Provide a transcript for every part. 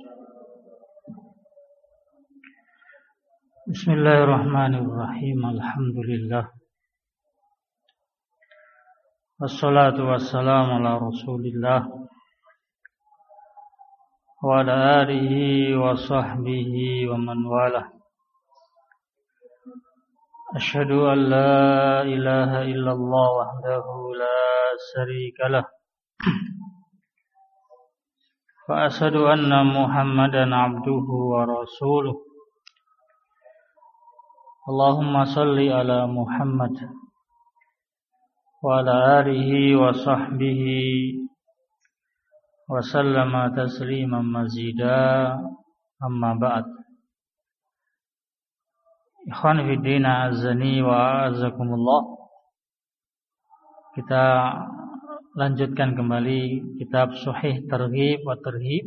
Bismillahirrahmanirrahim. Alhamdulillah. Wassalatu wassalamu ala Rasulillah wa ala alihi wa sahbihi wa man walah. Asyhadu an la ilaha illallah wahdahu la syarika lah. Wa asyhadu anna Muhammadan abduhu wa rasuluh. Allahumma salli ala Muhammad wa ala alihi wa sahbihi wa sallama tasliman mazida, amma ba'd. Ikhwan fi din, azani wa azakumullah. Kita lanjutkan kembali kitab Sahih Targhib wa Tarhib.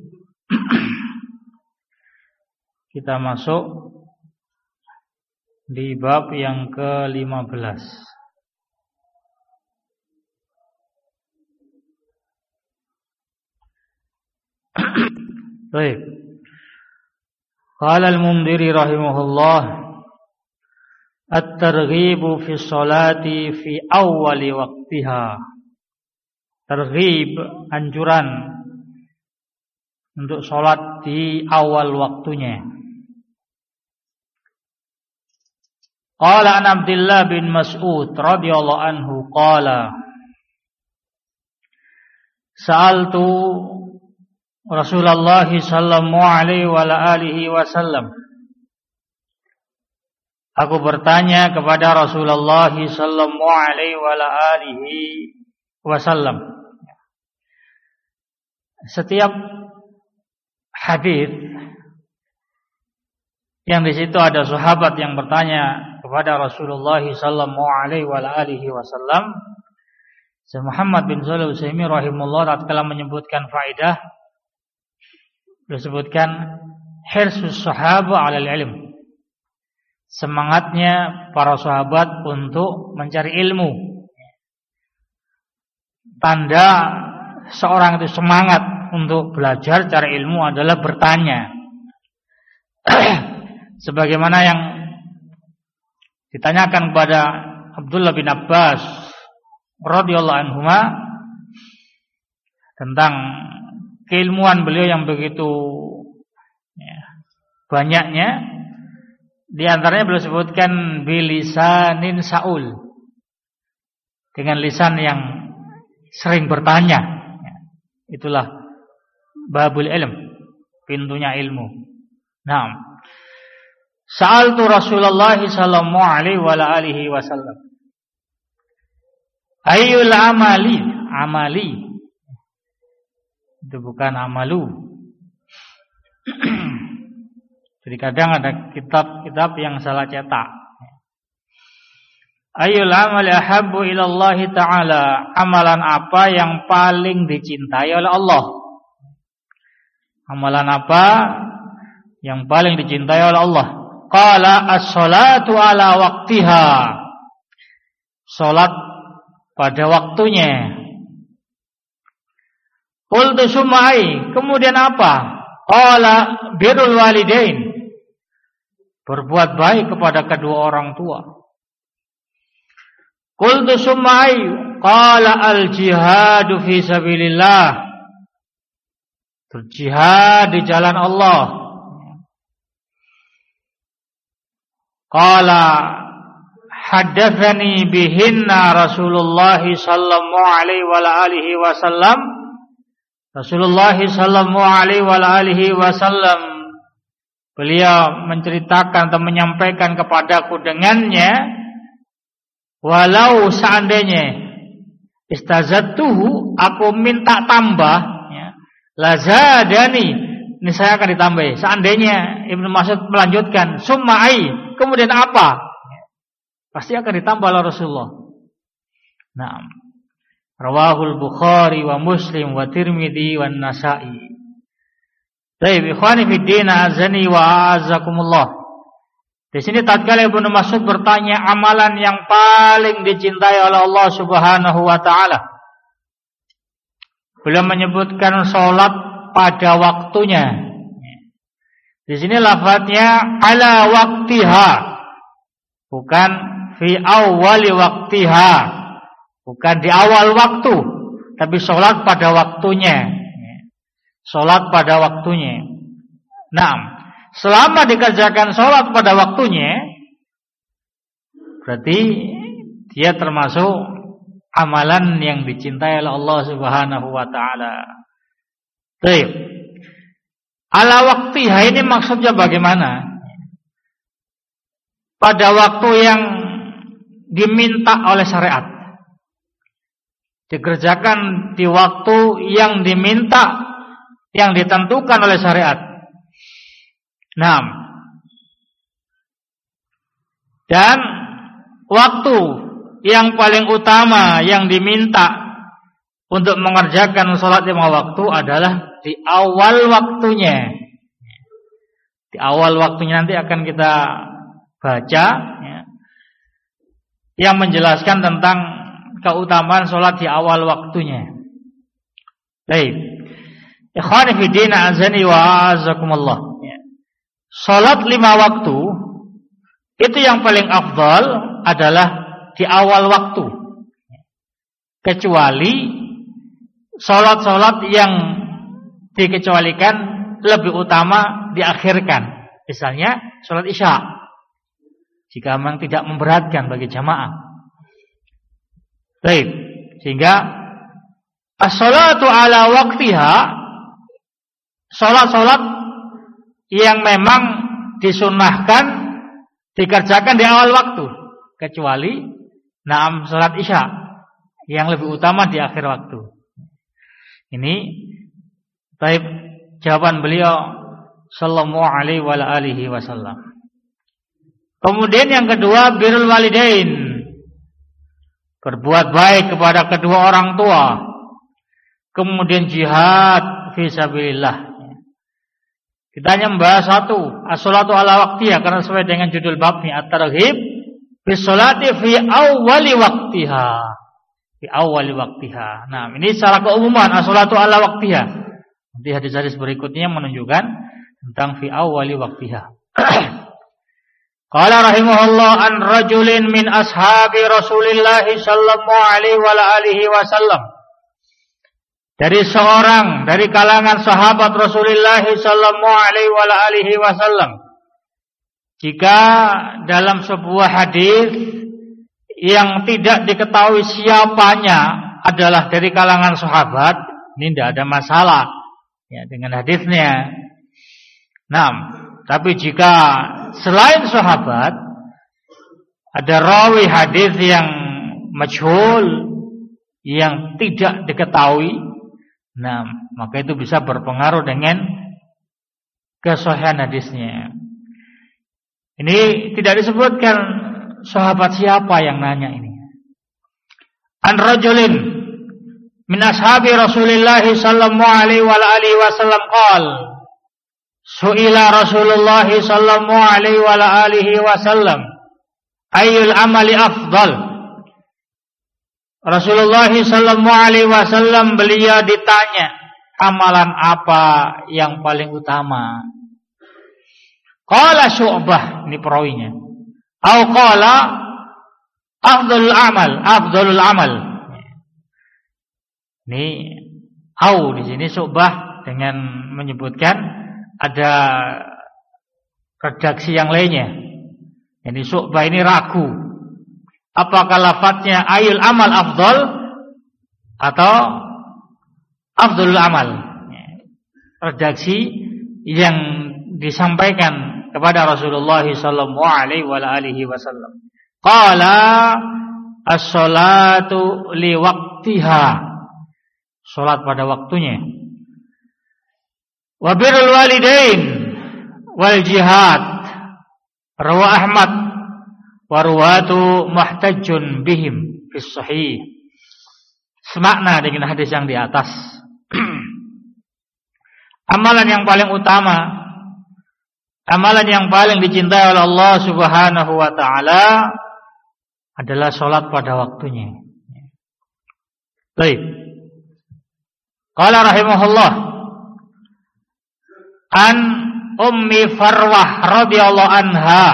Kita masuk di bab yang ke-15. Baik. Qala al-Mundhiri rahimahullah, at-targhibu fi sholati fi awwali waqtiha. Targhib, anjuran untuk salat di awal waktunya. Qala an Abdullah bin Mas'ud radhiyallahu anhu qala sa'altu Rasulullah sallallahu alaihi wa alihi wasallam. Aku bertanya kepada Rasulullah sallallahu alaihi wa alihi wasallam. Setiap hadis yang di situ ada sahabat yang bertanya kepada Rasulullah sallallahu alaihi wa alihi wasallam, Syekh Muhammad bin Shalih Al-Utsaimin rahimahullah tatkala menyebutkan faedah, disebutkan hirsus sahaba 'alal ilm. Semangatnya para sahabat untuk mencari ilmu. Tanda seorang itu semangat untuk belajar cari ilmu adalah bertanya. Sebagaimana yang ditanyakan kepada Abdullah bin Abbas radhiyallahu anhuma tentang keilmuan beliau yang begitu banyaknya, di antaranya beliau sebutkan bilisanin saul, dengan lisan yang sering bertanya. Itulah babul ilm, pintunya ilmu. Naam. Sa'altu Rasulullah sallallahu alaihi wa alihi wasallam, ayyul amali. Itu bukan amalu. Jadi kadang ada kitab-kitab yang salah cetak. Ayyul amali ahabbu ila Allah ta'ala. Amalan apa yang paling dicintai oleh Allah? Amalan apa yang paling dicintai oleh Allah? Qala as-salatu ala waqtiha. Salat pada waktunya. Qultu sumai, kemudian apa? Qala birrul walidain. Berbuat baik kepada kedua orang tua. Qultu sumai, qala al-jihadu fi sabilillah. Berjihad di jalan Allah. Qala haddatsani bihinna Rasulullah sallallahu alaihi wa alihi wasallam. Rasulullah sallallahu alaihi wa alihi wasallam beliau menceritakan atau menyampaikan kepadaku dengannya, walau seandainya istazadtuhu, aku minta tambah ya, lazadani, ini saya akan ditambah. Seandainya Ibnu Mas'ud melanjutkan summai, kemudian apa? Pasti akan ditambah oleh Rasulullah. Nah, rawahul Bukhari wa Muslim wa Tirmidzi wa Nasa'i. Baik, ikhwani fid din, azani wa azakumullah. Di sini tatkala Ibnu Mas'ud bertanya amalan yang paling dicintai oleh Allah Subhanahu wa taala, beliau menyebutkan salat pada waktunya. Di sini lafadznya ala waqtiha, bukan fi awwali waqtiha, bukan di awal waktu, tapi sholat pada waktunya. Sholat pada waktunya. Nah, selama dikerjakan sholat pada waktunya, berarti dia termasuk amalan yang dicintai oleh Allah Subhanahu wa taala. Baik. Ala waqtiha ini maksudnya bagaimana? Pada waktu yang diminta oleh syariat. Dikerjakan di waktu yang diminta, yang ditentukan oleh syariat. Nah, dan waktu yang paling utama yang diminta untuk mengerjakan sholat lima waktu adalah di awal waktunya. Di awal waktunya nanti akan kita baca ya, yang menjelaskan tentang keutamaan sholat di awal waktunya. Baik, ikhwani fi din azani wa azakumullah. Sholat lima waktu itu yang paling afdal adalah di awal waktu, kecuali sholat-sholat yang dikecualikan lebih utama diakhirkan. Misalnya sholat isya, jika memang tidak memberatkan bagi jamaah. Baik, sehingga as-sholatu ala waqtiha, sholat-sholat yang memang disunnahkan dikerjakan di awal waktu, kecuali sholat isya yang lebih utama di akhir waktu. Ini baik jawaban beliau sallallahu alaihi wa alihi wasallam. Kemudian yang kedua, birrul walidain, berbuat baik kepada kedua orang tua. Kemudian jihad fi sabilillah. Kita hanya membahas satu, as-sholatu ala waqtiha, karena sesuai dengan judul babnya, at-targhib bis sholati fi awwali waqtiha. Fi awwali waqtiha. Nah, ini secara keumuman as-sholatu ala waqtiha. Nanti hadis-hadis berikutnya menunjukkan tentang fi awwali waqtiha. Qala rahimahullah an rajulin min ashabi Rasulillah sallallahu alaihi wa alihi wasallam. Dari seorang dari kalangan sahabat Rasulullah sallallahu alaihi wa alihi wasallam. Jika dalam sebuah hadis yang tidak diketahui siapanya adalah dari kalangan sahabat, ini tidak ada masalah ya dengan hadisnya. Nah, tapi jika selain sahabat ada rawi hadis yang majhul, yang tidak diketahui, nah, maka itu bisa berpengaruh dengan kesahihan hadisnya. Ini tidak disebutkan sahabat siapa yang nanya ini. An rajulin min ashabi Rasulillah sallallahu alaihi wa alihi wasallam qala su'ila Rasulullah sallallahu alaihi wa alihi wasallam ayyul amali afdal. Rasulullah sallallahu alaihi wasallam beliau ditanya, amalan apa yang paling utama? Qala Syu'bah, ini perawinya. Au qala afdalul amal. Ini au di sini Syu'bah dengan menyebutkan ada redaksi yang lainnya. Jadi Syu'bah ini ragu. Apakah lafadznya ayul amal afdal atau afdalul amal? Redaksi yang disampaikan kepada Rasulullah sallallahu alaihi wa alihi wasallam. Qala as-sholatu li waqtiha. Salat pada waktunya. Wa birrul walidain wal jihad. Rawa Ahmad wa ruwatu muhtajjun bihim fi sahih. Semakna dengan hadis yang di atas. Amalan yang paling utama, amalan yang paling dicintai oleh Allah Subhanahu wa taala adalah salat pada waktunya. Baik. Qala rahimahullah an Ummi Farwah radhiyallahu anha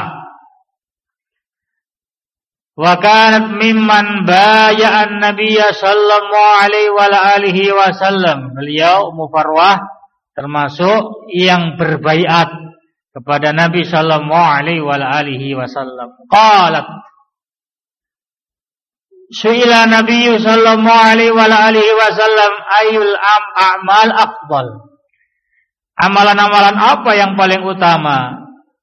wa kanat mimman bay'an nabiyya sallallahu alaihi wa alihi wasallam. Beliau Ummu Farwah termasuk yang berbaiat kepada Nabi sallallahu alaihi wa alihi wasallam. Qalat Su'ila Nabi sallallahu alaihi wa alihi wasallam ayyul a'mal afdal. Amalan-amalan apa yang paling utama?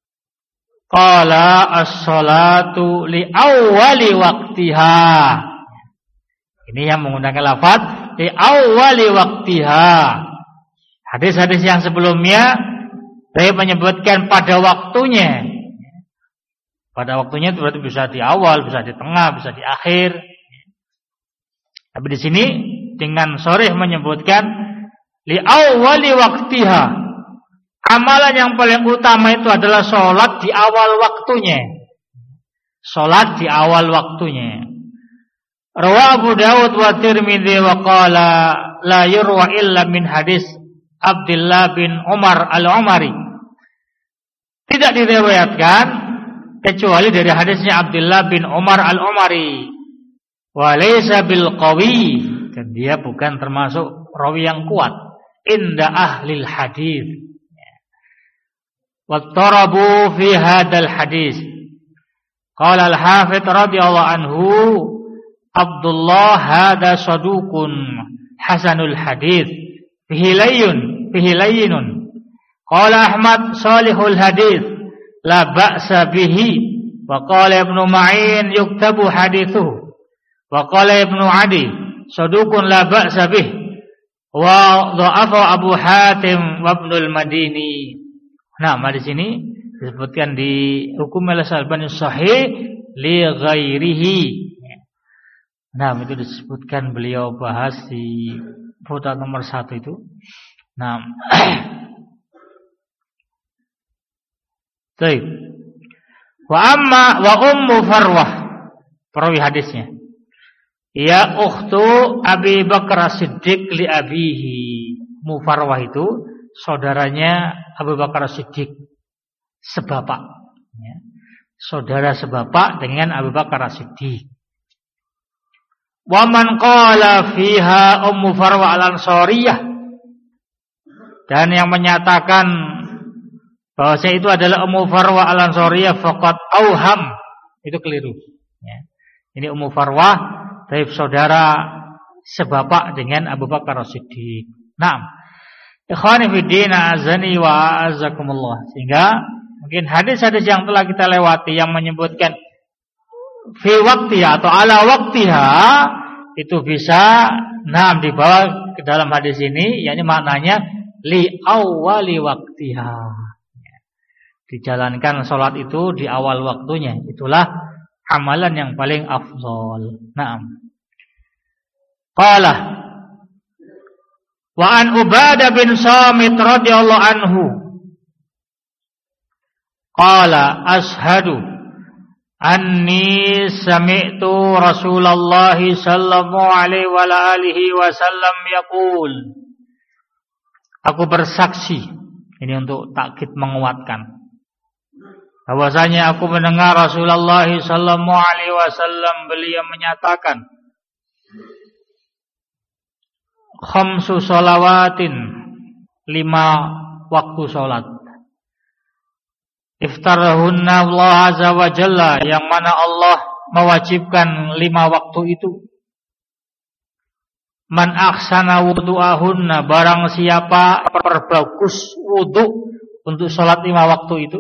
Qala as-salatu li awwali waqtiha. Ini yang menggunakan lafaz li awwali waqtiha. Hadis-hadis yang sebelumnya saya menyebutkan pada waktunya. Pada waktunya itu berarti bisa di awal, bisa di tengah, bisa di akhir. Tapi di sini dengan sharih menyebutkan li awwali waqtiha. Amalan yang paling utama itu adalah sholat di awal waktunya. Sholat di awal waktunya. Rawa Abu Dawud wa Tirmidzi wa qala la yurwa illa min hadis Abdullah bin Umar al-Umari. Tidak diriwayatkan kecuali dari hadisnya Abdullah bin Umar al-Umari. Wa laysa bil qawi, dan dia bukan termasuk rawi yang kuat inda ahlil hadis. Wattarabu fi hadzal hadis. Qala al-Hafidz radhiyallahu anhu Abdullah hadza saduqun hasanul hadis fihi layyinun. Qala Ahmad salihul hadis la ba'sa bihi. Wa qala Ibnu Ma'in yuktabu hadithuhu. Wa qala Ibnu Adi saduqun la ba'sa bihi. Wa dha'afa Abu Hatim wa Ibnul Madini. Nah, di sini disebutkan di hukum al-Albani sahih li ghairihi. Nah, itu disebutkan beliau bahas di footnote nomor 1 itu. Nah. Baik. Wa Ummu Farwah, perawi hadisnya. Ya ukhtu Abi Bakar As-Siddiq li abihi. Ummu Farwah itu saudaranya Abu Bakar As-Siddiq, sebapak, ya. Saudara sebapak dengan Abu Bakar As-Siddiq. Wa man qala fiha Ummu Farwah al-Ansariyah, dan yang menyatakan bahwa itu adalah Ummu Farwah al-Ansariyah faqad auham, itu keliru, ya. Ini Ummu Farwah dari saudara sebapak dengan Abu Bakar As-Siddiq. Naam. Ikhwani fiddin azani wa azakumullah. Sehingga mungkin hadis-hadis yang telah kita lewati yang menyebutkan fi waqtiha atau ala waqtiha itu bisa dibawa ke dalam hadis ini, yakni maknanya li awwali waqtiha. Dijalankan salat itu di awal waktunya. Itulah amalan yang paling afdal. Naam. Qala wa an Ubadah bin Samit radhiyallahu anhu qala ashhadu anni sami'tu Rasulullah sallallahu alaihi wa alihi wasallam yaqul. Aku bersaksi, ini untuk takkid menguatkan, bahwasanya aku mendengar Rasulullah sallallahu alaihi wasallam beliau menyatakan khamsu sholawatin, 5 waktu sholat. Iftarahunna Allah azza wa jalla, yang mana Allah mewajibkan 5 waktu itu. Man ahsana wudu'ahunna, barang siapa perbagus wudu untuk sholat 5 waktu itu.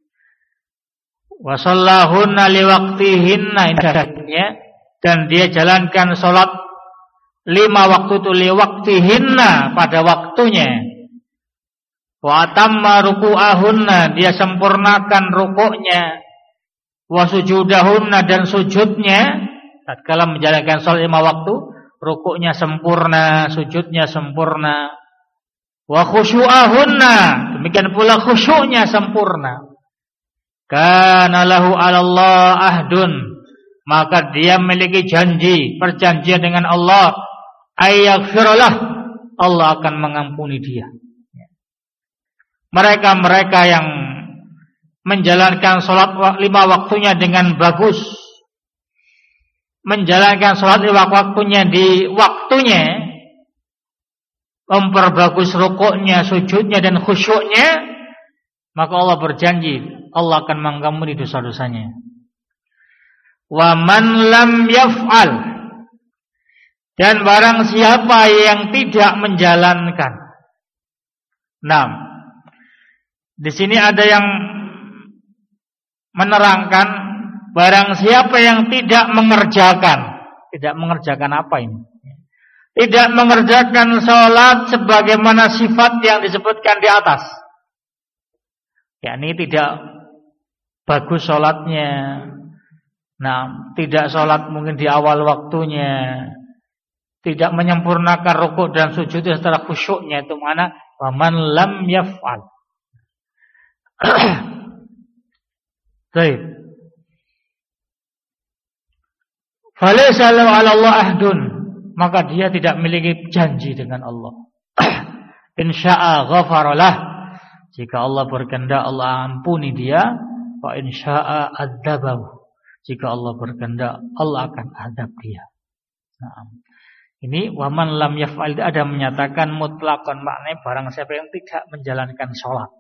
Wa shallahunna liwaqtihinna, dan dia jalankan sholat 5 waktu itu liwaqtihinna, pada waktunya. Wa atamma ruku'ahunna, dia sempurnakan rukuknya. Wa sujudahunna, dan sujudnya. Tatkala menjalankan salat 5 waktu, rukuknya sempurna, sujudnya sempurna. Wa khusyu'ahunna, demikian pula khusyuknya sempurna. Kana lahu 'alallah ahdun, maka dia memiliki janji, perjanjian dengan Allah, ayaghfirullah, Allah akan mengampuni dia. mereka-mereka yang menjalankan sholat 5 waktunya dengan bagus, menjalankan sholat 5 waktunya di waktunya, memperbagus rukuknya, sujudnya dan khusyuknya, maka Allah berjanji Allah akan mengampuni dosa-dosanya. Wa man lam yaf'al, dan barang siapa yang tidak menjalankan. Nah, di sini ada yang menerangkan barang siapa yang tidak mengerjakan apa ini? Tidak mengerjakan sholat sebagaimana sifat yang disebutkan di atas. Yakni tidak bagus sholatnya. Nah, tidak sholat mungkin di awal waktunya, tidak menyempurnakan rukuk dan sujud secara khusyuknya, itu mana? Wa man lam yaf'al. Baik. Falaysa lahu 'ala Allah ahdun, maka dia tidak memiliki janji dengan Allah. Insya'a ghafaralah, jika Allah berkehendak Allah ampuni dia. Wa insya'a adzabahu, jika Allah berkehendak Allah akan azab dia. Nah, ini wa man lam yaf'al ada menyatakan mutlaqan, maknanya barang siapa yang tidak menjalankan sholat.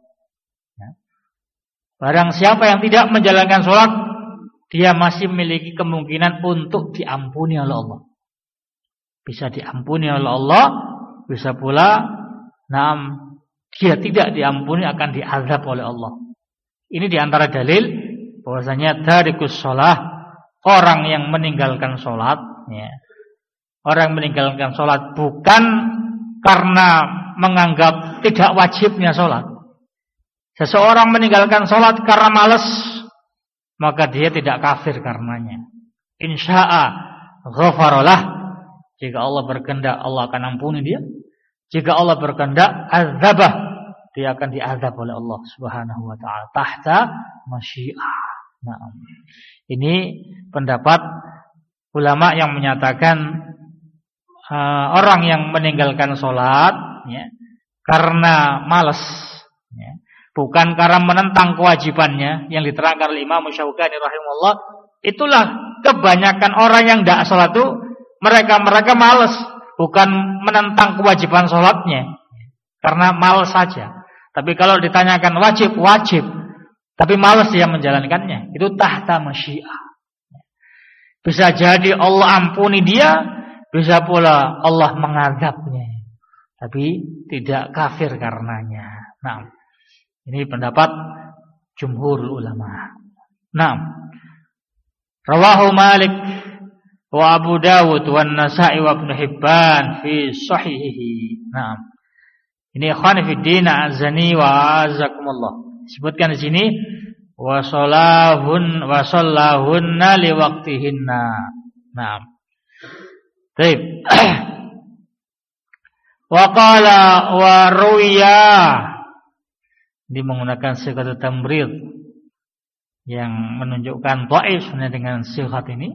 Barang siapa yang tidak menjalankan sholat, dia masih memiliki kemungkinan untuk diampuni oleh Allah. Bisa diampuni oleh Allah, bisa pula dia tidak diampuni, akan diazab oleh Allah. Ini diantara dalil bahwasanya tarikus sholat, orang yang meninggalkan sholat, ya. Orang meninggalkan sholat bukan karena menganggap tidak wajibnya sholat. Seseorang meninggalkan sholat karena malas, maka dia tidak kafir karenanya. Insya'a ghafaralah, jika Allah berkehendak Allah akan ampuni dia. Jika Allah berkehendak azabah, dia akan diazab oleh Allah Subhanahu wa taala tahta masyiah. Nah, ini pendapat ulama yang menyatakan orang yang meninggalkan sholat, ya, karena malas, ya, bukan karena menentang kewajibannya yang diterangkan oleh Imam Syaukani rahimahullah. Itulah kebanyakan orang yang tidak sholat itu, mereka malas, bukan menentang kewajiban sholatnya, karena malas saja. Tapi kalau ditanyakan wajib, tapi malas dia menjalankannya, itu tahta masyiah. Bisa jadi Allah ampuni dia, bisa pula Allah mengazabnya, tapi tidak kafir karenanya. Nah, ini pendapat jumhur ulama. Nah, rawahu Malik wa Abu Dawud wa Nasa'i wa Ibnu Hibban fi sahihihi. Nah, ini ikhwan fi din azani wa azakumullah. Disebutkan di sini wa sallahunna li waqtihinna. Nah. Baik. Wa qala wa ruya, ini menggunakan sigat tamrid yang menunjukkan dhaif sebenarnya dengan sigat ini.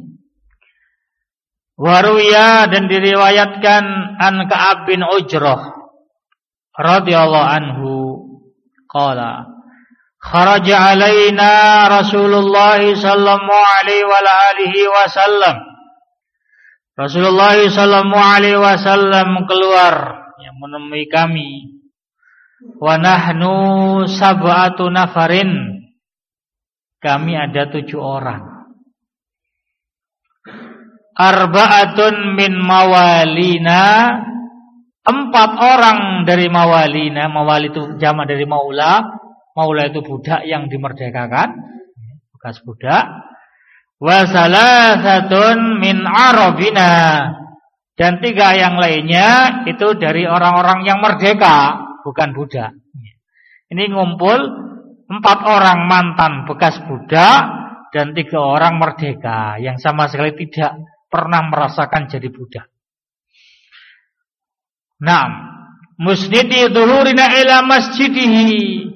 Wa ruya, dan diriwayatkan an Ka'ab bin Ujrah radhiyallahu anhu qala kharaja alaina Rasulullah sallallahu alaihi wa alihi wasallam. Rasulullah sallallahu alaihi wasallam keluar yang menemui kami. Wa nahnu sab'atu nafarin, kami ada 7 orang. Arba'atun min mawalina, 4 orang dari mawalina. Mawali itu jamak dari maula. Maula itu budak yang dimerdekakan, bekas budak. Wa salasatun min arabina, dan 3 yang lainnya itu dari orang-orang yang merdeka, bukan budak. Ini ngumpul 4 orang mantan bekas budak dan 3 orang merdeka yang sama sekali tidak pernah merasakan jadi budak. Naam, musnidi dhuhurina ila masjidihi,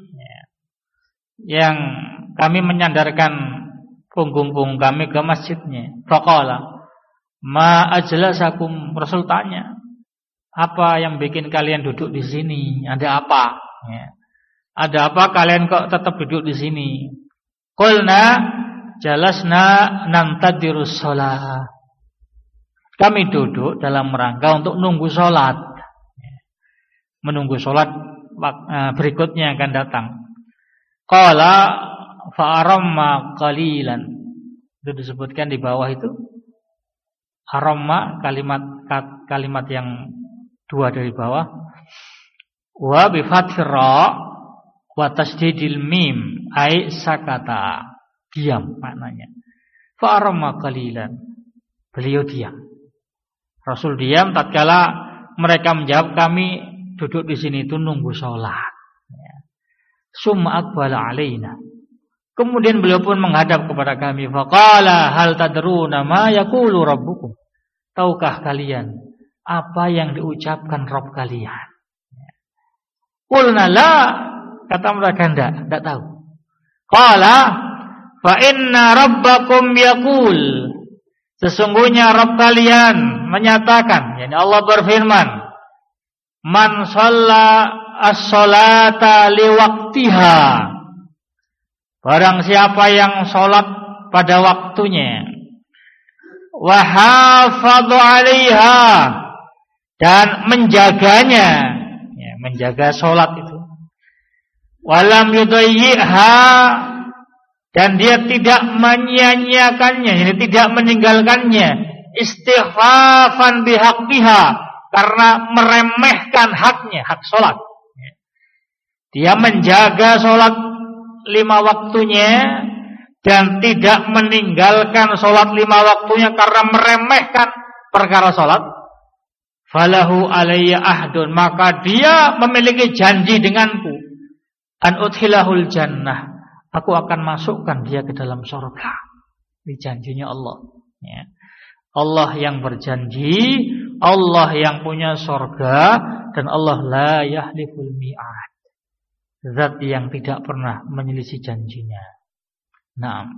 yang kami menyandarkan punggung kami ke masjidnya. Faqala ma ajlasakum, Rasul tanya, apa yang bikin kalian duduk di sini? Ada apa? Ya. Ada apa kalian kok tetap duduk di sini? Qulna jalasna nantadirus shalah. Kami duduk dalam rangka untuk nunggu sholat. Menunggu sholat berikutnya akan datang. Qala fa'aramma qalilan. Itu disebutkan di bawah itu. Aramma kalimat yang dua dari bawah. Wa bi fathir ra wa tasdidil mim ai sakata. Diam maknanya. Fa'aramma qalilan. Beliau diam. Rasul diam tatkala mereka menjawab, kami duduk di sini itu nunggu sholat. Summa aqbala alaina. Kemudian beliau pun menghadap kepada kami. Faqala hal tadruna ma yaqulu rabbukum. Tahukah kalian apa yang diucapkan Rabb kalian? Qulna la, kata mereka enggak tahu. Qala fa inna rabbakum yaqul. Sesungguhnya Rabb kalian menyatakan, yakni Allah berfirman, man shalla as-salata liwaqtiha. Barang siapa yang sholat pada waktunya, wa hafadhu 'alaiha, dan menjaganya, ya, menjaga sholat itu, walam yudayyi'ha, dan dia tidak menyia-nyiakannya, yani tidak meninggalkannya, istighfafan bihaqqiha, karena meremehkan haknya, hak sholat. Dia menjaga sholat 5 waktunya dan tidak meninggalkan sholat 5 waktunya karena meremehkan perkara sholat. Falahu alayya ahdun, maka dia memiliki janji denganku, an udkhilahul jannah, aku akan masukkan dia ke dalam surga. Ini janjinya Allah, ya. Allah yang berjanji, Allah yang punya surga, dan Allah la yahliful mi'ad, zat yang tidak pernah menyelisih janjinya. Nah,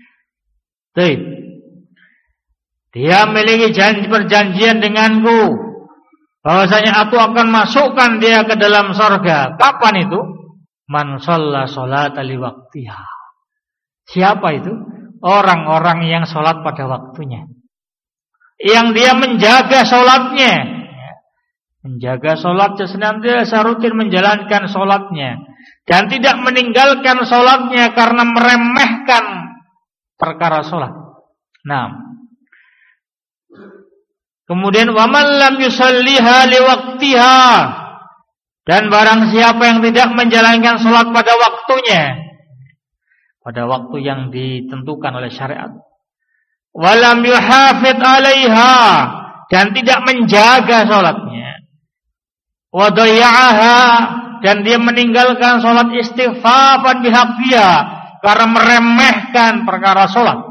dia memiliki perjanjian denganku, bahwasanya aku akan masukkan dia ke dalam surga. Kapan itu? Man shalla sholata liwaqtiha. Siapa itu? Orang-orang yang sholat pada waktunya, yang dia menjaga sholatnya, menjaga sholatnya, senantiasa rutin menjalankan sholatnya, dan tidak meninggalkan sholatnya karena meremehkan perkara sholat. Nah, kemudian wa man lam yusalliha liwaqtiha, dan barang siapa yang tidak menjalankan sholat pada waktunya, pada waktu yang ditentukan oleh syariat, walam yuhafid 'alaiha, dan tidak menjaga sholatnya, wa dayya'aha, dan dia meninggalkan sholat istighfafan bihaqqiha, karena meremehkan perkara sholat,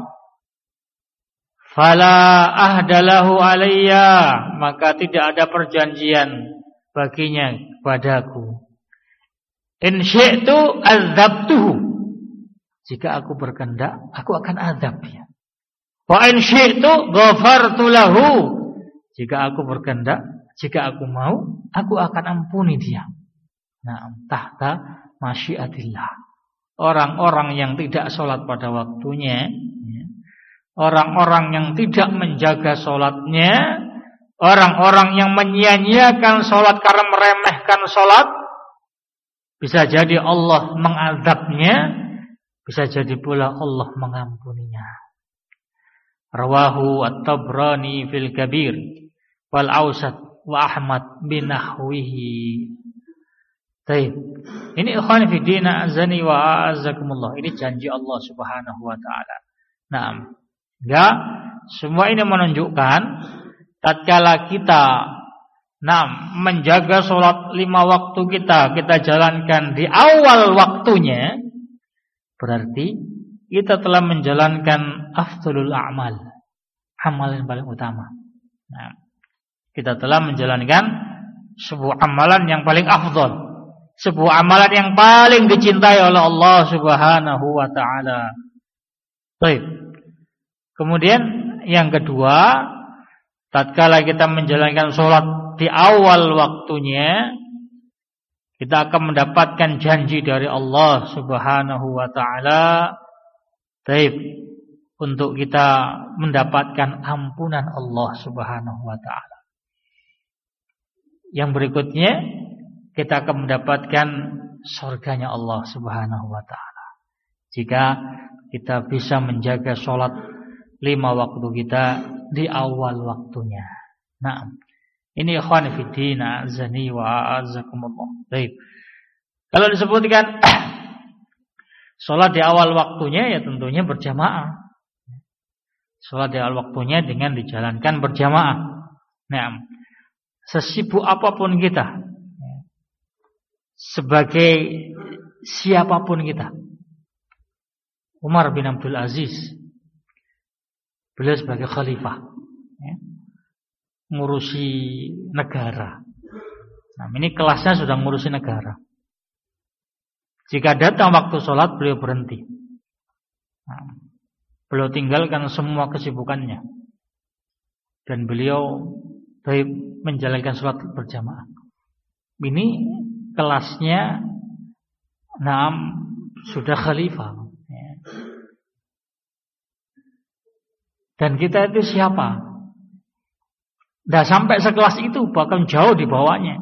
fala ahdalahu alayya, maka tidak ada perjanjian baginya padaku. In syi'tu adzabtuhu, jika aku berkehendak aku akan azab dia. Wa in syi'tu ghafartu lahu, jika aku berkehendak, jika aku mau, aku akan ampuni dia. Nah, tahta masyiatillah. Orang-orang yang tidak sholat pada waktunya, orang-orang yang tidak menjaga sholatnya, orang-orang yang menyia-nyiakan sholat karena meremehkan sholat, bisa jadi Allah mengazabnya, bisa jadi pula Allah mengampuninya. Rawahu at-Tabrani fil Kabir wal Awsat wa Ahmad bin nahwihi. Baik. Ini ikhwan fi din azani wa a'azzakumullah. Ini janji Allah Subhanahu wa taala. Naam. Ya, semua ini menunjukkan tatkala kita menjaga sholat 5 waktu kita jalankan di awal waktunya, berarti kita telah menjalankan afdhalul a'mal, amal yang paling utama. Nah, kita telah menjalankan sebuah amalan yang paling afdhal, sebuah amalan yang paling dicintai oleh Allah Subhanahu wa taala. Baik. Kemudian yang kedua, tatkala kita menjalankan sholat di awal waktunya, kita akan mendapatkan janji dari Allah Subhanahu wa taala. Untuk kita mendapatkan ampunan Allah Subhanahu wa taala. Yang berikutnya kita akan mendapatkan surganya Allah Subhanahu wa taala jika kita bisa menjaga sholat 5 waktu kita di awal waktunya. Nah, ini ikhwan fiddin azani wa azakumullah. Baik. Kalau disebutkan sholat di awal waktunya, ya tentunya berjamaah. Sholat di awal waktunya dengan dijalankan berjamaah. Nah, sesibuk apapun kita, sebagai siapapun kita, Umar bin Abdul Aziz, beliau sebagai khalifah, ngurusi negara. Nah, ini kelasnya sudah ngurusi negara. Jika datang waktu sholat, beliau berhenti. Nah, beliau tinggalkan semua kesibukannya, dan beliau menjalankan sholat berjamaah. Ini kelasnya sudah khalifah. Dan kita itu siapa? Tidak sampai sekelas itu, bahkan jauh di bawahnya.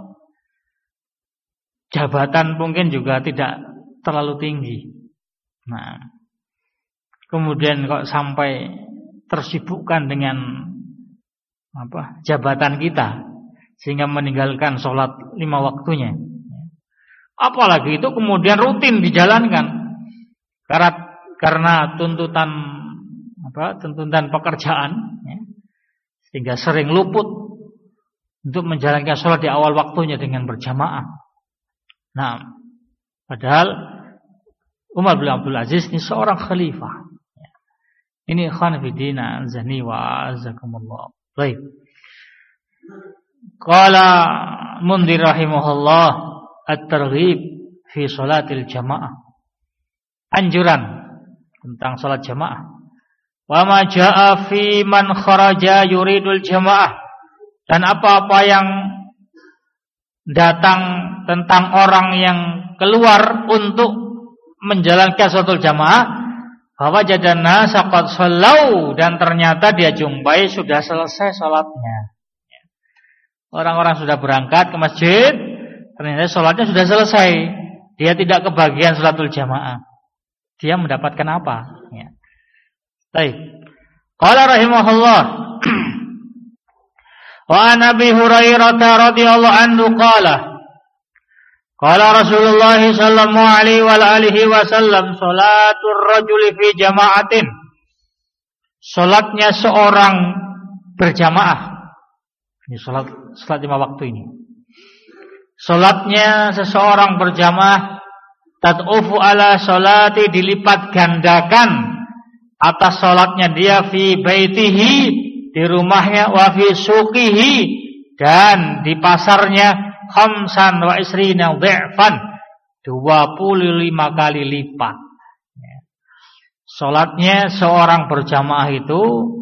Jabatan mungkin juga tidak terlalu tinggi. Nah, kemudian kok sampai tersibukkan dengan jabatan kita sehingga meninggalkan sholat 5 waktunya. Apalagi itu kemudian rutin dijalankan karena tuntutan pekerjaan, sehingga sering luput untuk menjalankan sholat di awal waktunya dengan berjamaah. Nah, padahal Umar bin Abdul Aziz ini seorang khalifah. Ini ikhwan fillah azani wa azakumullah. Baik. Qala Mundhir rahimahullah at-targhib fi sholatil jamaah. Anjuran tentang salat jamaah. Wa ma jaa fi man kharaja yuridul jamaah. Dan apa-apa yang datang tentang orang yang keluar untuk menjalankan sholatul jamaah, bahwa jadana saqat sallau, dan ternyata dia jumpai sudah selesai sholatnya. Orang-orang sudah berangkat ke masjid, ternyata sholatnya sudah selesai. Dia tidak kebagian sholatul jamaah. Dia mendapatkan apa? Ya. Baik. Qala rahimahullah. Wa an Abi Hurairah radhiyallahu anhu qala Rasulullah sallallahu alaihi wa alihi wasallam salatul rajuli fi jama'atin. Salatnya seorang berjamaah. Ini salat 5 waktu ini. Salatnya seseorang berjamaah tad'ufu ala salati, dilipat gandakan atas salatnya dia fi baitihi, di rumahnya, wa fi suqihi, dan di pasarnya, khamsan wa isrina dhi'fan, 25 kali lipat. Salatnya seorang berjamaah itu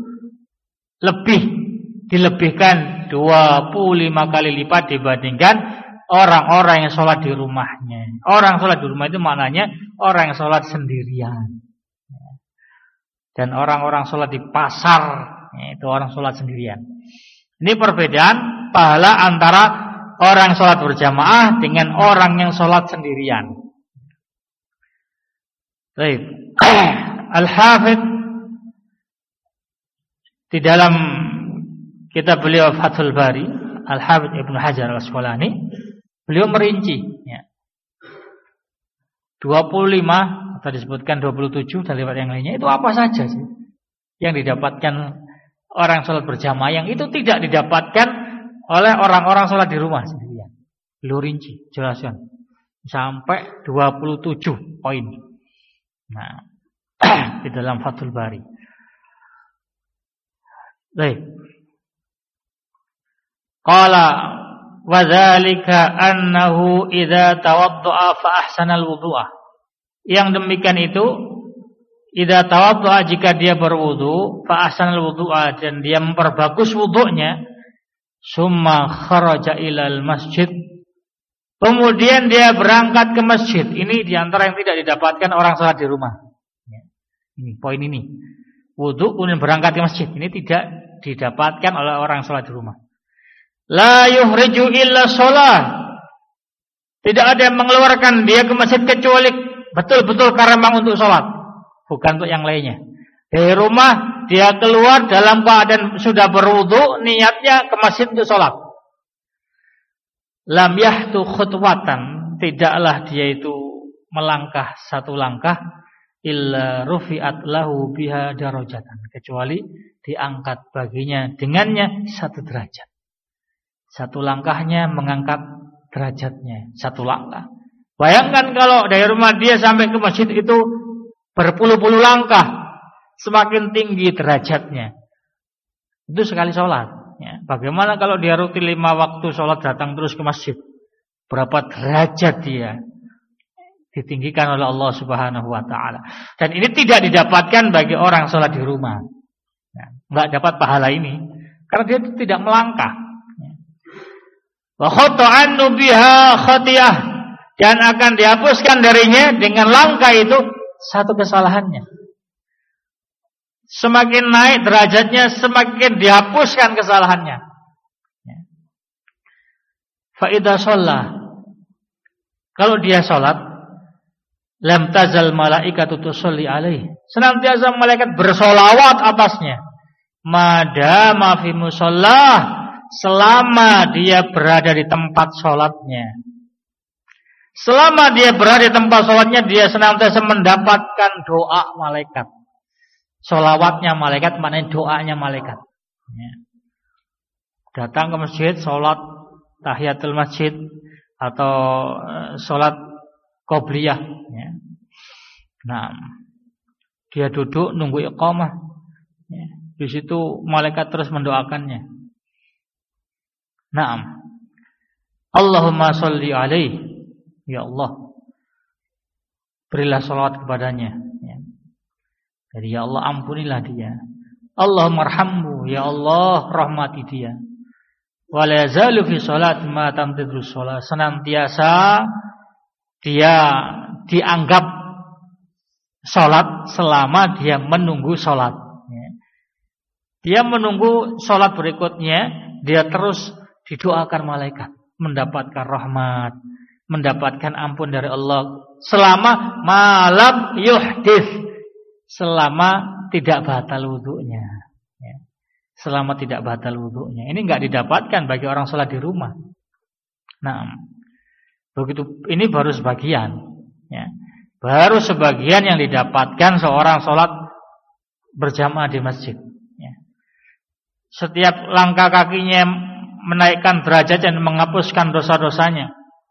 dilebihkan 25 kali lipat dibandingkan orang-orang yang sholat di rumahnya. Orang sholat di rumah itu maknanya orang yang sholat sendirian. Dan orang-orang sholat di pasar, itu orang sholat sendirian. Ini perbedaan pahala antara orang yang sholat berjamaah dengan orang yang sholat sendirian. Baik. Al-Hafidh di dalam kitab beliau Fathul Bari, Al-Hafidh Ibnu Hajar Al-Asqalani, beliau merinci 25 atau disebutkan 27 dan lewat yang lainnya, itu apa saja sih yang didapatkan orang sholat berjamaah yang itu tidak didapatkan oleh orang-orang sholat di rumah sendirian. Beliau rinci, jelaskan sampai 27 poin. Nah, di dalam Fathul Bari. Baik. Qala wa dzalika annahu idza tawaddaa fa ahsana al-wudhu'a. Yang demikian itu, idza tawaddaa, jika dia berwudu, fa ahsana al-wudhu'a, dan dia memperbagus wudunya, summa kharaja ilal masjid, Kemudian dia berangkat ke masjid. Ini diantara yang tidak didapatkan orang sholat di rumah. Ini poin ini. Wudu kemudian berangkat ke masjid. Ini tidak didapatkan oleh orang sholat di rumah. La yuhriju illa sholat. Tidak ada yang mengeluarkan dia ke masjid kecuali betul-betul karena memang untuk sholat, bukan untuk yang lainnya. Dari rumah dia keluar dalam keadaan sudah berwudu, niatnya ke masjid untuk sholat. Lam yahtu khutwatan, tidaklah dia itu melangkah satu langkah, illa rufi'at lahu biha darajatan, kecuali diangkat baginya dengannya satu derajat. Satu langkahnya mengangkat derajatnya, satu langkah. Bayangkan kalau dari rumah dia sampai ke masjid itu berpuluh-puluh langkah, semakin tinggi derajatnya. Itu sekali sholat. Ya, bagaimana kalau dia rutin 5 waktu sholat datang terus ke masjid? Berapa derajat dia ditinggikan oleh Allah Subhanahu wa ta'ala. Dan ini tidak didapatkan bagi orang sholat di rumah. Ya, enggak dapat pahala ini karena dia tidak melangkah. Wa khata'annu biha khatiyah, dan akan dihapuskan darinya dengan langkah itu satu kesalahannya. Semakin naik derajatnya, semakin dihapuskan kesalahannya. Fa idza shalla, kalau dia salat, lam tazal malaikatu tusalli alaihi, senantiasa malaikat bersolawat atasnya. Madama fi mushallah, selama dia berada di tempat sholatnya. Selama dia berada di tempat sholatnya, dia senantiasa mendapatkan doa malaikat. Sholawatnya malaikat maknanya doanya malaikat. Ya. Datang ke masjid, sholat tahiyatul masjid atau sholat qobliyah. Ya. Nah, dia duduk nunggu iqamah. Ya. Di situ malaikat terus mendoakannya. Naam. Allahumma sholli alaihi, ya Allah, berilah salawat kepadanya. Ya. Jadi ya Allah ampunilah dia. Allahumma arhamhu, ya Allah rahmati dia. Wa la yazalu fi sholati ma tamtadru sholat, senantiasa dia dianggap salat selama dia menunggu salat. Ya. Dia menunggu salat berikutnya, dia terus didoakan malaikat, mendapatkan rahmat, mendapatkan ampun dari Allah selama malam yuhdits, selama tidak batal wudunya. Ya. Selama tidak batal wudunya. Ini enggak didapatkan bagi orang sholat di rumah. Nah, begitu, ini baru sebagian. Ya. Baru sebagian yang didapatkan seorang sholat berjamaah di masjid. Ya. Setiap langkah kakinya menaikkan derajat dan menghapuskan dosa-dosanya.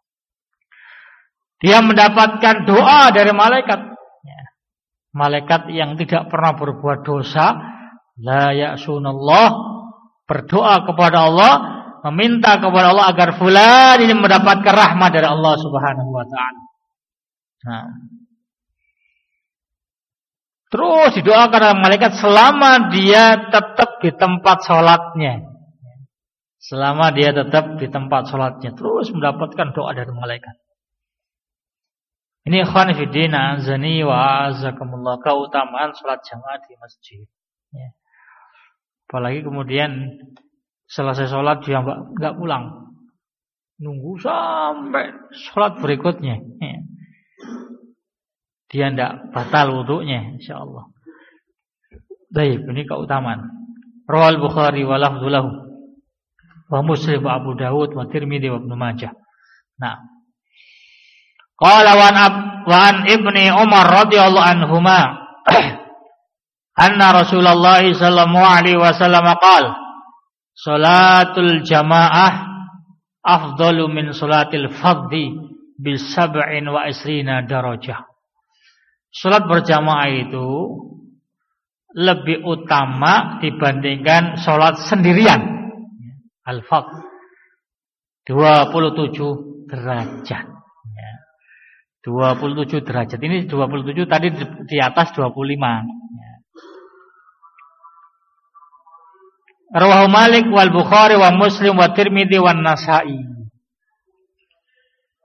Dia mendapatkan doa dari malaikat. Malaikat yang tidak pernah berbuat dosa, la ya'sunallah, berdoa kepada Allah, meminta kepada Allah agar fulan ini mendapatkan rahmat dari Allah Subhanahu wa ta'ala. Nah, terus didoakan oleh malaikat selama dia tetap di tempat sholatnya. Selama dia tetap di tempat sholatnya, terus mendapatkan doa dari malaikat. Ini ikhwan fillah azani wa azakumullah, keutamaan sholat jamaah di masjid. Ya. Apalagi kemudian selesai sholat dia enggak pulang, nunggu sampai sholat berikutnya. Ya. Dia enggak batal wudunya, insyaallah. Baik, ini keutamaan. Rawal Bukhari wa lafdhu lahu, wa Muslim wa Abu Dawud wa Tirmidzi wa Ibnu Majah. Nah, qala wa an Ibni Umar radhiyallahu anhuma anna Rasulullah sallallahu alaihi wasallam qala salatul jamaah afdalu min salatil fardhi bi 27 darajah. Salat berjamaah itu lebih utama dibandingkan salat sendirian. Al-fardh 27 derajat. 27 derajat. Ini 27 tadi di atas 25. Rawahu Malik wal Bukhari wa Muslim wa Tirmidzi wa Nasa'i.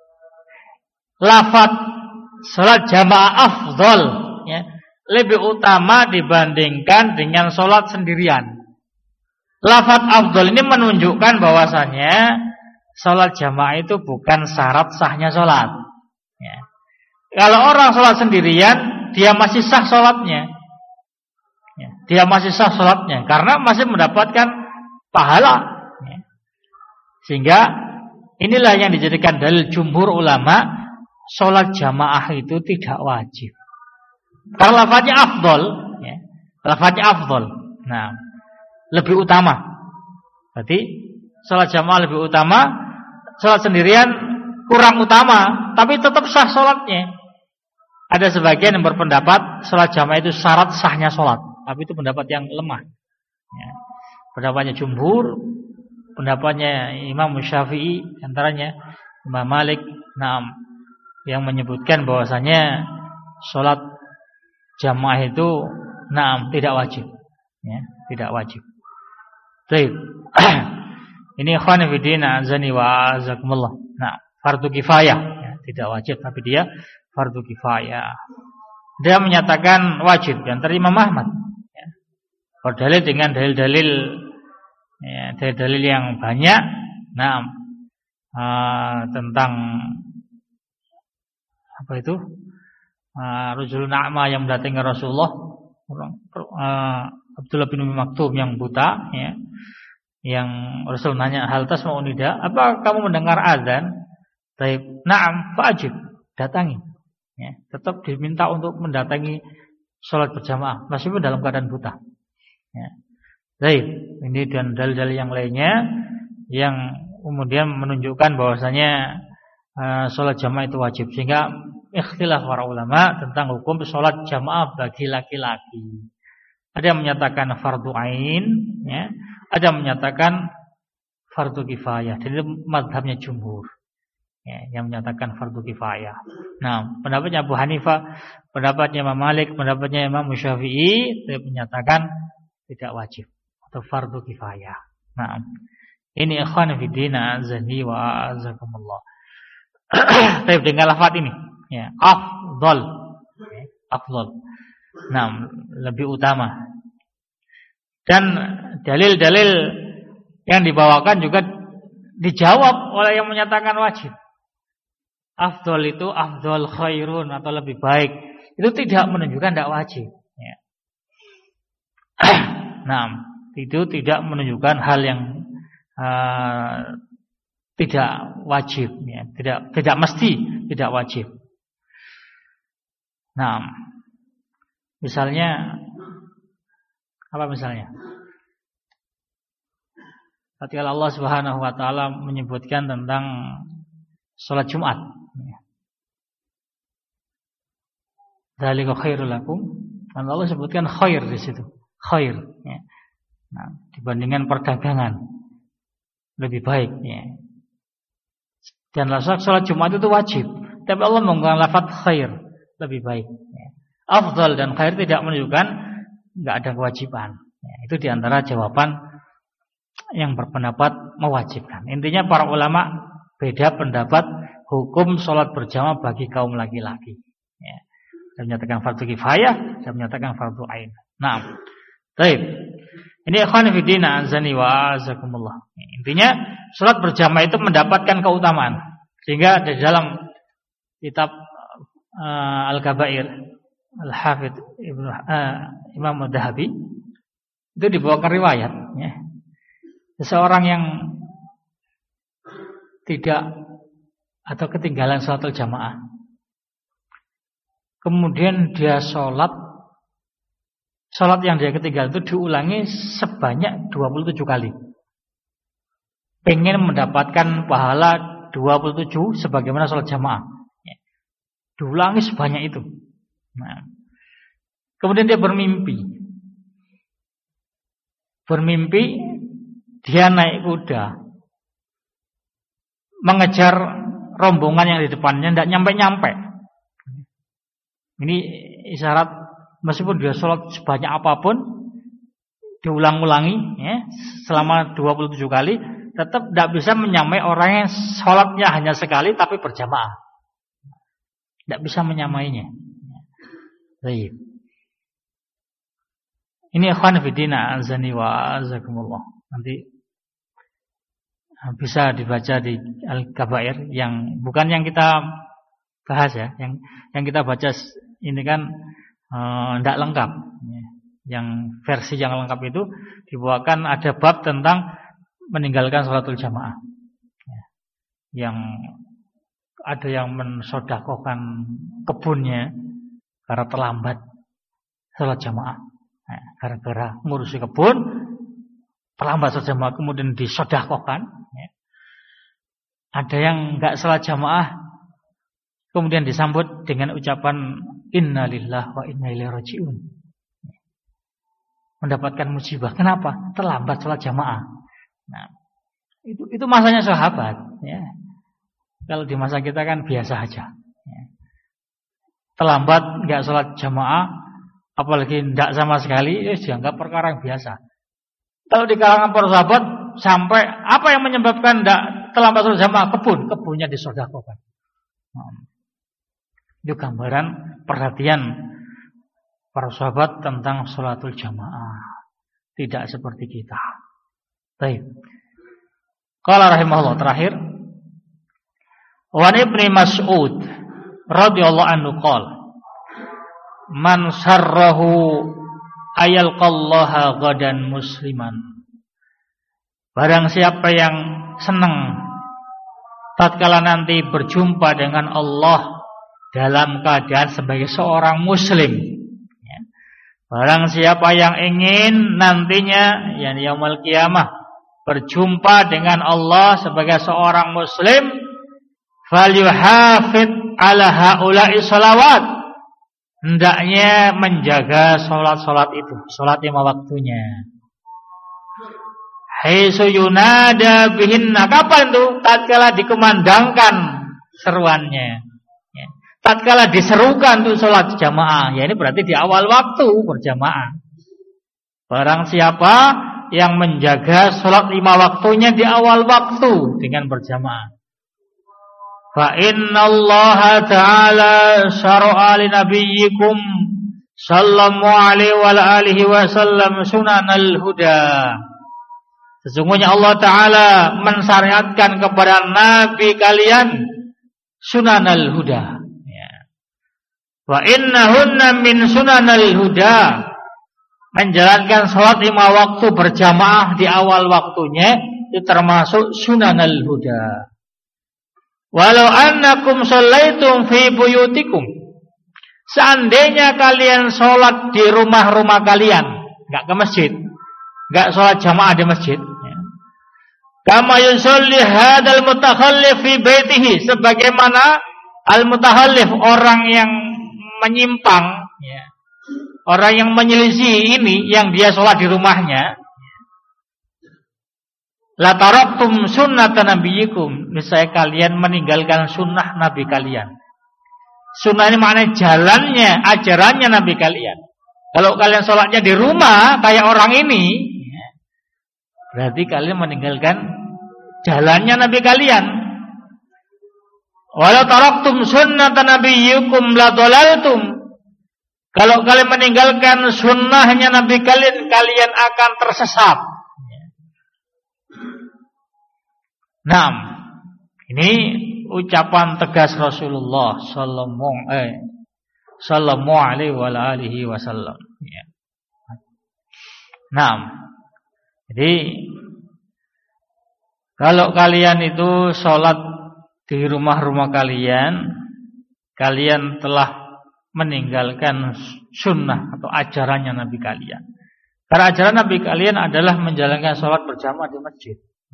lafaz salat jamaah afdol, ya, lebih utama dibandingkan dengan salat sendirian. Lafaz afdol ini menunjukkan bahwasannya salat jamaah itu bukan syarat sahnya salat. Ya. Kalau orang salat sendirian, dia masih sah salatnya. Ya, dia masih sah salatnya karena masih mendapatkan pahala. Ya. Sehingga inilah yang dijadikan dalil jumhur ulama, salat jamaah itu tidak wajib. Karena lafaznya afdol, ya, lafaznya afdol. Nah, lebih utama. Berarti salat jamaah lebih utama, salat sendirian kurang utama, tapi tetap sah salatnya. Ada sebagian yang berpendapat salat jamaah itu syarat sahnya salat, tapi itu pendapat yang lemah. Ya. Pendapatnya jumhur, pendapatnya Imam Syafi'i, antaranya Imam Malik, yang menyebutkan bahwasanya salat jamaah itu tidak wajib, ya, tidak wajib. Baik. Ini ikhwan fillah azani wa azakumullah. Nah, fardu kifayah, ya, tidak wajib tapi dia fardu kifayah. Dia menyatakan wajib dan terima Ahmad, ya. Berdalil dengan dalil-dalil, ya, dalil-dalil yang banyak, tentang apa itu? Rajulun a'ma yang mendatangi Rasulullah, Abdullah bin Maktum yang buta, ya, yang Rasul nanya, hal tasma'u nida, apa kamu mendengar azan? Baik, na'am, fa'ajib, datangi. Ya, tetap diminta untuk mendatangi sholat berjamaah meskipun dalam keadaan buta. Ya. Baik, ini dan dalil-dalil yang lainnya yang kemudian menunjukkan bahwasanya sholat jamaah itu wajib, sehingga ikhtilaf para ulama tentang hukum sholat jamaah bagi laki-laki. Ada yang menyatakan fardu ain, ya, ada yang menyatakan fardu kifayah. Jadi mazhabnya jumhur, ya, yang menyatakan fardu kifayah. Nah, pendapatnya Abu Hanifah, pendapatnya Imam Malik, pendapatnya Imam Syafi'i, dia menyatakan tidak wajib atau fardu kifayah. Nah, ini ikhwan fillah azani wa azakumullah. Tapi dengan lafaz ini, ya, afdal, ya, afdal. Nah, lebih utama. Dan dalil-dalil yang dibawakan juga dijawab oleh yang menyatakan wajib. Afdal itu afdal khairun atau lebih baik, itu tidak menunjukkan tidak wajib, ya. Nah, itu tidak menunjukkan hal yang tidak wajib, ya. Tidak mesti tidak wajib. Nah, misalnya apa misalnya? Ketika Allah Subhanahu wa taala menyebutkan tentang salat Jumat, dzalika khairul lakum. Dan Allah sebutkan khair di situ. Khair, ya. Nah, dibandingkan perdagangan lebih baik, ya. Dan salat Jumat itu wajib, tapi Allah menggunakan lafaz khair, lebih baik, ya. Afdal dan khair tidak menunjukkan enggak ada kewajiban, ya. Itu diantara jawaban yang berpendapat mewajibkan. Intinya para ulama beda pendapat hukum sholat berjamaah bagi kaum laki-laki, ya. Saya menyatakan fardu kifayah, saya menyatakan fardu ain. Nah, baik. Ini ikhwan fillah azani wa azakumullah. Intinya sholat berjamaah itu mendapatkan keutamaan, sehingga di dalam kitab Al-Kabair Al-Hafidh Imam Ad-Dhahabi itu dibawakan riwayat, ya. Seseorang yang tidak atau ketinggalan sholat jamaah, kemudian dia sholat yang dia ketinggalan itu diulangi sebanyak 27 kali. Pengen mendapatkan pahala 27 sebagaimana sholat jamaah, ya. Diulangi sebanyak itu. Nah, kemudian dia bermimpi dia naik kuda mengejar rombongan yang di depannya, tidak nyampe-nyampe. Ini isyarat meskipun dia sholat sebanyak apapun diulang-ulangi, ya, selama 27 kali tetap tidak bisa menyamai orang yang sholatnya hanya sekali tapi berjamaah. Tidak bisa menyamainya. Baik. Ini ikhwan fillah azani wa azakumullah. Nanti bisa dibaca di Al-Kabair yang bukan yang kita bahas ya, yang kita baca ini kan tidak lengkap. Yang versi yang lengkap itu dibawakan ada bab tentang meninggalkan sholatul jamaah. Yang ada yang mensodakohkan kebunnya karena terlambat sholat jamaah. Gara-gara ngurusi kebun terlambat sholat jamaah kemudian disodakohkan. Ada yang enggak sholat jamaah kemudian disambut dengan ucapan innalillahi wa inna ilaihi rajiun. Mendapatkan musibah. Kenapa? Terlambat sholat jamaah. Nah, itu masanya sahabat. Ya. Kalau di masa kita kan biasa aja. Ya. Terlambat enggak sholat jamaah, apalagi enggak sama sekali, ya dianggap perkara yang biasa. Kalau di kalangan para sahabat sampai apa yang menyebabkan enggak terlambat sholat jamaah? Kebunnya disedekahkan. Itu gambaran perhatian para sahabat tentang sholatul jamaah. Tidak seperti kita. Baik. Qala rahimahullah terakhir. Wa Ibnu Mas'ud radhiyallahu anhu qala man sarrahu ayalqallaha ghadan musliman. Barang siapa yang senang tatkala nanti berjumpa dengan Allah dalam keadaan sebagai seorang muslim. Barang siapa yang ingin nantinya yakni yaumul qiyamah berjumpa dengan Allah sebagai seorang muslim, falyuhafid ala haula'i shalawat. Hendaknya menjaga salat-salat itu, salat 5 waktunya. Haitsu yunada bihinna, kapan tuh? Tatkala dikumandangkan seruannya. Tatkala diserukan tuh salat jamaah, ya ini berarti di awal waktu berjamaah. Barang siapa yang menjaga salat 5 waktunya di awal waktu dengan berjamaah. Fa innallaha ta'ala syara'a li nabiyyikum sallallahu alaihi wa alihi wasallam sunanal huda. Sesungguhnya Allah Ta'ala mensyariatkan kepada nabi kalian sunanal huda. Wa innahunna min sunanal huda. Menjalankan salat 5 waktu berjamaah di awal waktunya itu termasuk sunanal huda. Walau annakum shallaitum fi buyutikum, seandainya kalian sholat di rumah-rumah kalian, enggak ke masjid, enggak sholat jamaah di masjid, kama yusolli hadal mutakhallif fi baitihi, sebagaimana al-mutakhallif orang yang menyimpang, orang yang menyelisih ini yang dia sholat di rumahnya. La taraktum sunnata nabiyikum, misalnya kalian meninggalkan sunnah nabi kalian. Sunnah ini maknanya jalannya, ajarannya nabi kalian. Kalau kalian sholatnya di rumah kayak orang ini, berarti kalian meninggalkan jalannya nabi kalian. Walau taraktum sunnata nabiyikum la dhalaltum. Kalau kalian meninggalkan sunnahnya nabi kalian, kalian akan tersesat. Nah, ini ucapan tegas Rasulullah sallallahu alaihi wa alihi wasallam. Nah, jadi kalau kalian itu sholat di rumah-rumah kalian, kalian telah meninggalkan sunnah atau ajarannya Nabi kalian. Karena ajaran Nabi kalian adalah menjalankan sholat berjamaah di masjid.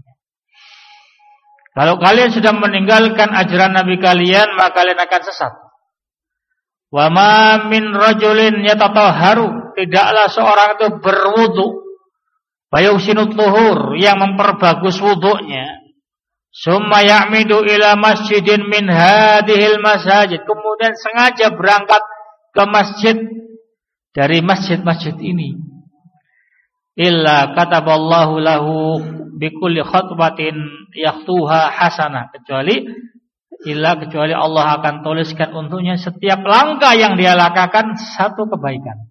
Kalau kalian sudah meninggalkan ajaran Nabi kalian, maka kalian akan sesat. Wa ma min rajulin yatatahharu, tidaklah seorang itu berwudu, fayuhsinut tuhur, yang memperbagus wudunya, summa ya'midu ila masjidin min hadhil masajid, kemudian sengaja berangkat ke masjid dari masjid-masjid ini, illa kataballahu lahu bikulli khutbatin yakhtuha hasanah, kecuali illa kecuali Allah akan tuliskan untuknya setiap langkah yang dia lakukan satu kebaikan.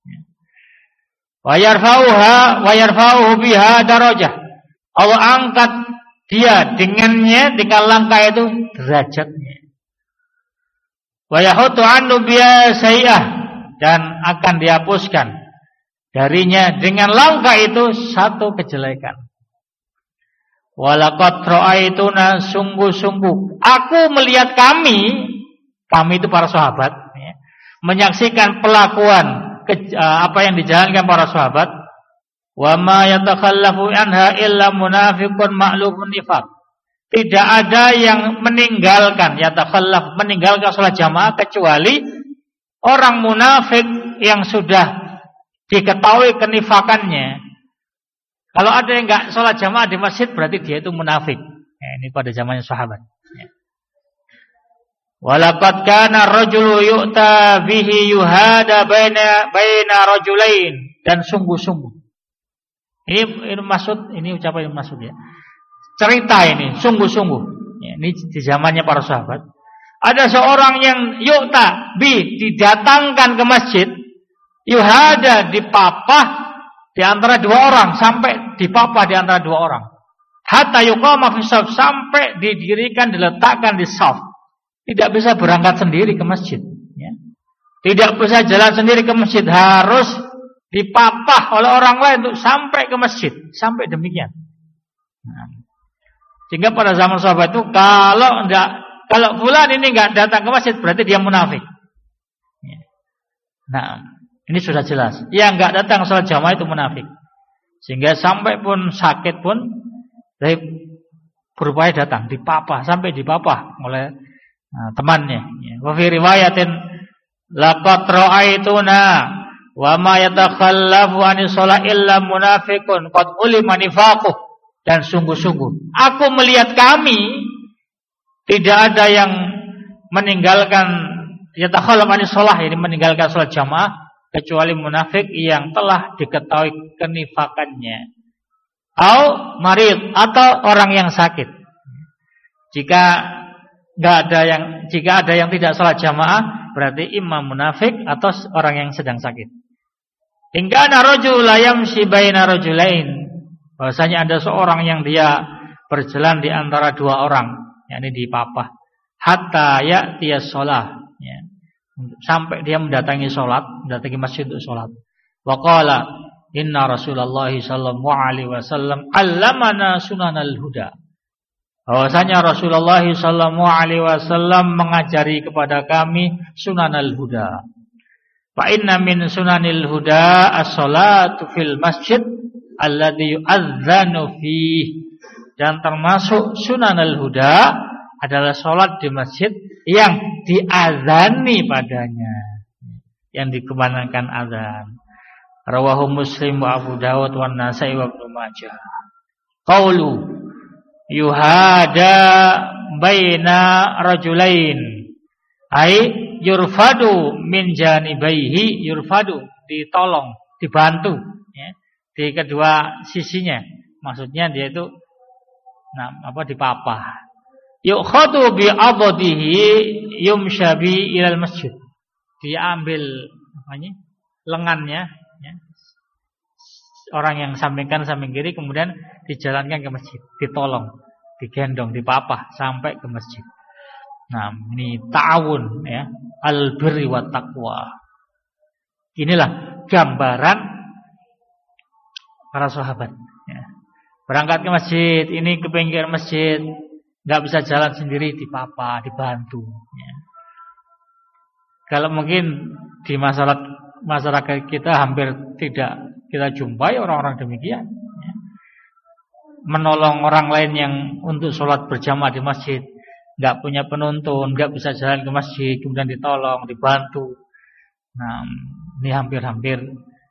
Wa yarfa'uhu biha darajah. Allah angkat dia dengan langkah itu derajatnya. Wa yahutu anhu biha sayi'ah, dan akan dihapuskan darinya dengan langkah itu satu kejelekan. Walaqad ra'aituna, sungguh-sungguh aku melihat kami itu para sahabat ya, menyaksikan pelakuan apa yang dijalankan para sahabat. Wa ma yatakhallafu anha illa munafiqun ma'lufun nifaq. Tidak ada yang meninggalkan salat jamaah kecuali orang munafik yang sudah diketahui kenifakannya. Kalau ada yang enggak sholat jamaah di masjid, berarti dia itu munafik. Ya, ini pada zamannya sahabat. Ya. Walaqad kana rajulu yu'ta bihi yuhada baina rajulain, dan sungguh-sungguh. Ini maksud, ini ucapan yang maksud ya. Cerita ini sungguh-sungguh. Ya, ini di zamannya para sahabat. Ada seorang yang yu'ta didatangkan ke masjid, yuhada, dipapah di antara dua orang, sampai dipapah di antara dua orang. Hatta yuqama fi shaf, sampai didirikan, diletakkan di shaf. Tidak bisa berangkat sendiri ke masjid ya. Tidak bisa jalan sendiri ke masjid, harus dipapah oleh orang lain untuk sampai ke masjid. Sampai demikian. Nah, sehingga pada zaman sahabat itu kalau fulan ini enggak datang ke masjid, berarti dia munafik ya. Nah, ini sudah jelas. Yang enggak datang salat jamaah itu munafik. Sehingga sampai pun sakit pun berupaya datang, dipapah, sampai dipapah oleh temannya. Wa fi riwayatin laqad ra'aituna wa ma yatakhallafu anis shalah illa munafiqun qad ulima nifaquh, dan sungguh-sungguh aku melihat kami tidak ada yang meninggalkan yatakhallafu anis shalah, ini meninggalkan salat jamaah, kecuali munafik yang telah diketahui kenifakannya, atau marid, atau orang yang sakit. Jika ada yang tidak salat jamaah, berarti imam munafik atau orang yang sedang sakit. Hingga rajul la yamshi baina rajulain, bahwasanya ada seorang yang dia berjalan di antara dua orang, yakni dipapah, hatta ya'tiyas shalah ya, sampai dia mendatangi masjid untuk sholat. Wa qala inna Rasulullah sallallahu alaihi wasallam 'allamana sunanal huda. Bahwasanya Rasulullah sallallahu alaihi wasallam mengajari kepada kami sunanal huda. Fa inna min sunanil huda as-salatu fil masjid alladhi yu'adzanu fihi. Dan termasuk sunanal huda adalah sholat di masjid yang diazani padanya, yang dikumandangkan azan. Rawahu Muslim wa Abu Dawud wa Nasa'i wa Ibnu Majah. Qaulu yuhada baina rajulain, ai yurfadu min janibaihi, yurfadu, ditolong, dibantu ya, di kedua sisinya. Maksudnya dia itu dipapah. Yukhadu bi adadihi yumshabi ilal masjid. Dia ambil lengannya ya, orang yang samping kanan samping kiri, kemudian dijalankan ke masjid, ditolong, digendong, dipapah sampai ke masjid. Nah, ini ta'awun ya, al-birri wat taqwa. Inilah gambaran para sahabat ya. Berangkat ke masjid, ini ke pinggir masjid, enggak bisa jalan sendiri, dipapa, dibantu ya. Kalau mungkin di masyarakat kita hampir tidak kita jumpai orang-orang demikian ya. Menolong orang lain yang untuk sholat berjamaah di masjid, enggak punya penuntun, enggak bisa jalan ke masjid, kemudian ditolong, dibantu. Nah, ini hampir-hampir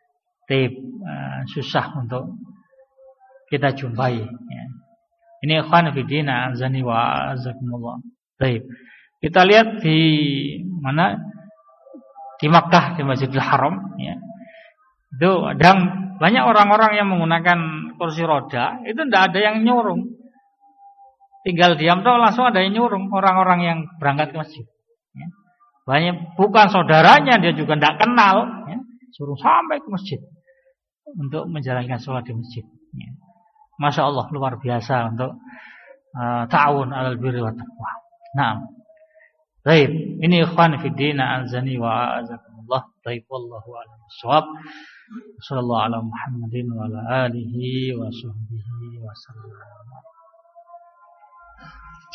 susah untuk kita jumpai ya. Ini ikhwan fillah azani wa azakumullah. Baik. Kita lihat di mana, di Makkah, di Masjidil Haram ya. Itu dan banyak orang-orang yang menggunakan kursi roda, itu tidak ada yang nyurung. tinggal diam tuh langsung ada yang nyuruh orang-orang yang berangkat ke masjid. Ya. Banyak bukan saudaranya, dia juga tidak kenal, ya. Suruh sampai ke masjid untuk menjalankan sholat di masjid. Ya. Masya Allah, luar biasa untuk ta'awun alal birri wa taqwa. Nah, baik, ini ikhwan fi din azani wa azakumullah. Baik, wallahu a'lam bishawab. Sallallahu ala Muhammadin wa ala alihi wa sahbihi wa sallam.